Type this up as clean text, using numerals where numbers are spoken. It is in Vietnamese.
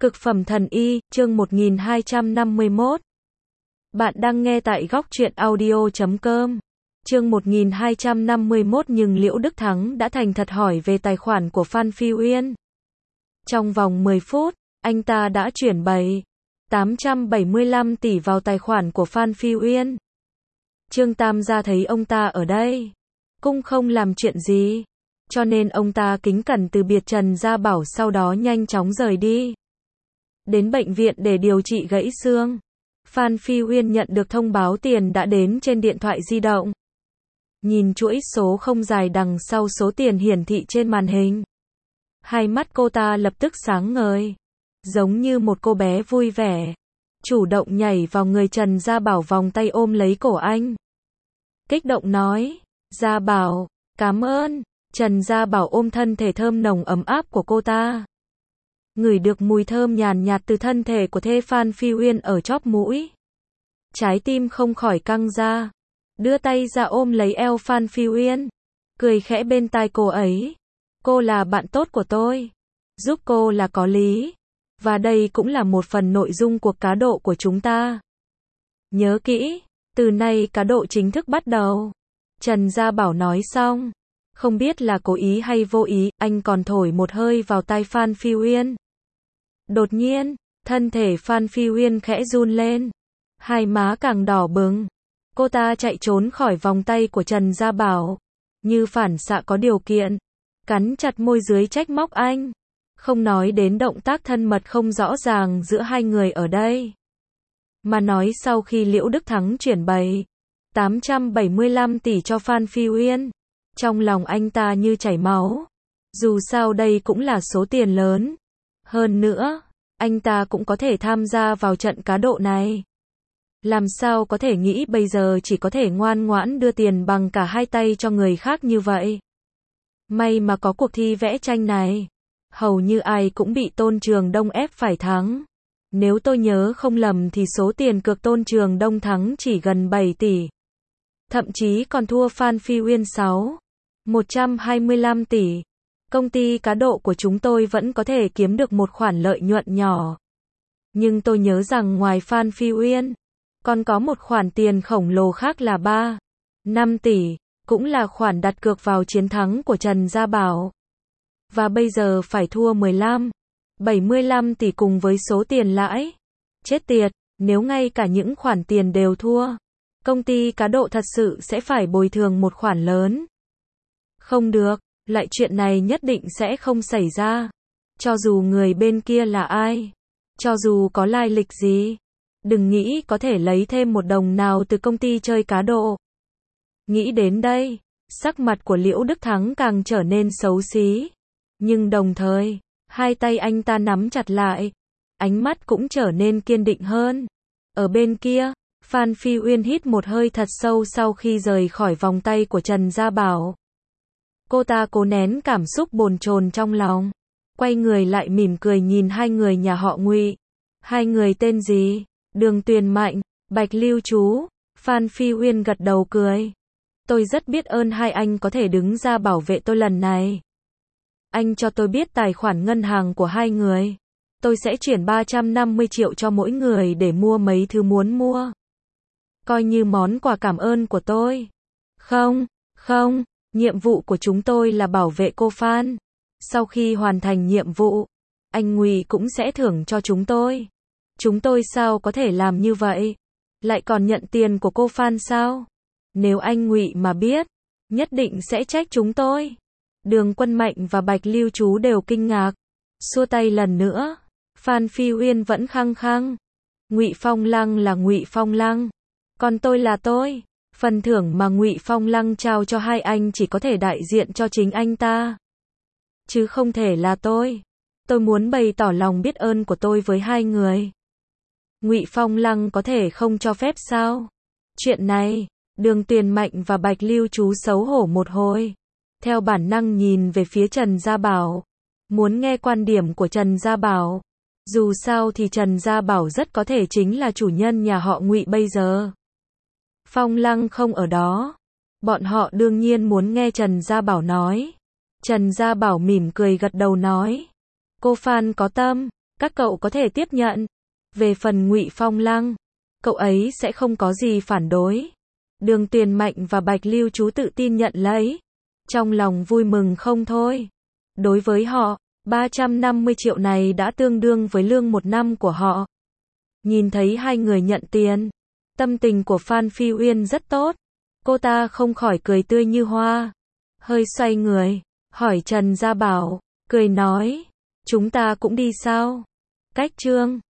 Cực phẩm thần y, chương 1251. Bạn đang nghe tại góc truyện audio.com. Chương 1251 nhưng Liễu Đức Thắng đã thành thật hỏi về tài khoản của Phan Phi Uyên. Trong vòng 10 phút, anh ta đã chuyển 875 tỷ vào tài khoản của Phan Phi Uyên. Trương Tam gia thấy ông ta ở đây, cũng không làm chuyện gì, cho nên ông ta kính cẩn từ biệt Trần Gia Bảo, sau đó nhanh chóng rời đi. Đến bệnh viện để điều trị gãy xương. Phan Phi Uyên nhận được thông báo tiền đã đến trên điện thoại di động. Nhìn chuỗi số không dài đằng sau số tiền hiển thị trên màn hình, hai mắt cô ta lập tức sáng ngời, giống như một cô bé vui vẻ, chủ động nhảy vào người Trần Gia Bảo, vòng tay ôm lấy cổ anh. Kích động nói, Gia Bảo, cảm ơn. Trần Gia Bảo ôm thân thể thơm nồng ấm áp của cô ta, ngửi được mùi thơm nhàn nhạt từ thân thể của thê Phan Phi Uyên ở chóp mũi. Trái tim không khỏi căng ra, đưa tay ra ôm lấy eo Phan Phi Uyên, cười khẽ bên tai cô ấy. Cô là bạn tốt của tôi, giúp cô là có lý, và đây cũng là một phần nội dung cuộc cá độ của chúng ta. Nhớ kỹ, từ nay cá độ chính thức bắt đầu. Trần Gia Bảo nói xong, không biết là cố ý hay vô ý, anh còn thổi một hơi vào tai Phan Phi Uyên. Đột nhiên, thân thể Phan Phi Uyên khẽ run lên, hai má càng đỏ bừng. Cô ta chạy trốn khỏi vòng tay của Trần Gia Bảo, như phản xạ có điều kiện, cắn chặt môi dưới trách móc anh. Không nói đến động tác thân mật không rõ ràng giữa hai người ở đây, mà nói sau khi Liễu Đức Thắng chuyển 875 tỷ cho Phan Phi Uyên, trong lòng anh ta như chảy máu. Dù sao đây cũng là số tiền lớn. Hơn nữa, anh ta cũng có thể tham gia vào trận cá độ này. Làm sao có thể nghĩ bây giờ chỉ có thể ngoan ngoãn đưa tiền bằng cả hai tay cho người khác như vậy. May mà có cuộc thi vẽ tranh này. Hầu như ai cũng bị Tôn Trường Đông ép phải thắng. Nếu tôi nhớ không lầm thì số tiền cược Tôn Trường Đông thắng chỉ gần 7 tỷ. Thậm chí còn thua Phan Phi Uyên 125 tỷ. Công ty cá độ của chúng tôi vẫn có thể kiếm được một khoản lợi nhuận nhỏ. Nhưng tôi nhớ rằng ngoài Phan Phi Uyên, còn có một khoản tiền khổng lồ khác là 5 tỷ, cũng là khoản đặt cược vào chiến thắng của Trần Gia Bảo. Và bây giờ phải thua 75 tỷ cùng với số tiền lãi. Chết tiệt, nếu ngay cả những khoản tiền đều thua, công ty cá độ thật sự sẽ phải bồi thường một khoản lớn. Không được, lại chuyện này nhất định sẽ không xảy ra. Cho dù người bên kia là ai, cho dù có lai lịch gì, đừng nghĩ có thể lấy thêm một đồng nào từ công ty chơi cá độ. Nghĩ đến đây, sắc mặt của Liễu Đức Thắng càng trở nên xấu xí. Nhưng đồng thời, hai tay anh ta nắm chặt lại, ánh mắt cũng trở nên kiên định hơn. Ở bên kia, Phan Phi Uyên hít một hơi thật sâu sau khi rời khỏi vòng tay của Trần Gia Bảo. Cô ta cố nén cảm xúc bồn chồn trong lòng, quay người lại mỉm cười nhìn hai người nhà họ Ngụy. Hai người tên gì? Đường Tuyền Mạnh, Bạch Lưu Trú. Phan Phi Uyên gật đầu cười. Tôi rất biết ơn hai anh có thể đứng ra bảo vệ tôi lần này. Anh cho tôi biết tài khoản ngân hàng của hai người. Tôi sẽ chuyển 350 triệu cho mỗi người để mua mấy thứ muốn mua. Coi như món quà cảm ơn của tôi. Không, nhiệm vụ của chúng tôi là bảo vệ cô Phan. Sau khi hoàn thành nhiệm vụ, anh Ngụy cũng sẽ thưởng cho chúng tôi. Chúng tôi sao có thể làm như vậy? Lại còn nhận tiền của cô Phan sao? Nếu anh Ngụy mà biết, nhất định sẽ trách chúng tôi. Đường Quân Mạnh và Bạch Lưu Trú đều kinh ngạc, xua tay lần nữa. Phan Phi Uyên vẫn khăng khăng, Ngụy Phong Lăng là Ngụy Phong Lăng, còn tôi là tôi. Phần thưởng mà Ngụy Phong Lăng trao cho hai anh chỉ có thể đại diện cho chính anh ta, chứ không thể là tôi. Tôi muốn bày tỏ lòng biết ơn của tôi với hai người. Ngụy Phong Lăng có thể không cho phép sao? Chuyện này, Đường Tuyền Mạnh và Bạch Lưu Trú xấu hổ một hồi, theo bản năng nhìn về phía Trần Gia Bảo, muốn nghe quan điểm của Trần Gia Bảo. Dù sao thì Trần Gia Bảo rất có thể chính là chủ nhân nhà họ Ngụy bây giờ. Phong Lăng không ở đó, bọn họ đương nhiên muốn nghe Trần Gia Bảo nói. Trần Gia Bảo mỉm cười gật đầu nói, cô Phan có tâm, các cậu có thể tiếp nhận. Về phần Ngụy Phong Lăng, cậu ấy sẽ không có gì phản đối. Đường Tuyền Mạnh và Bạch Lưu Chú tự tin nhận lấy. Trong lòng vui mừng không thôi. Đối với họ, 350 triệu này đã tương đương với lương một năm của họ. Nhìn thấy hai người nhận tiền, tâm tình của Phan Phi Uyên rất tốt. Cô ta không khỏi cười tươi như hoa. Hơi xoay người, hỏi Trần Gia Bảo, cười nói, chúng ta cũng đi sao? Cách Trương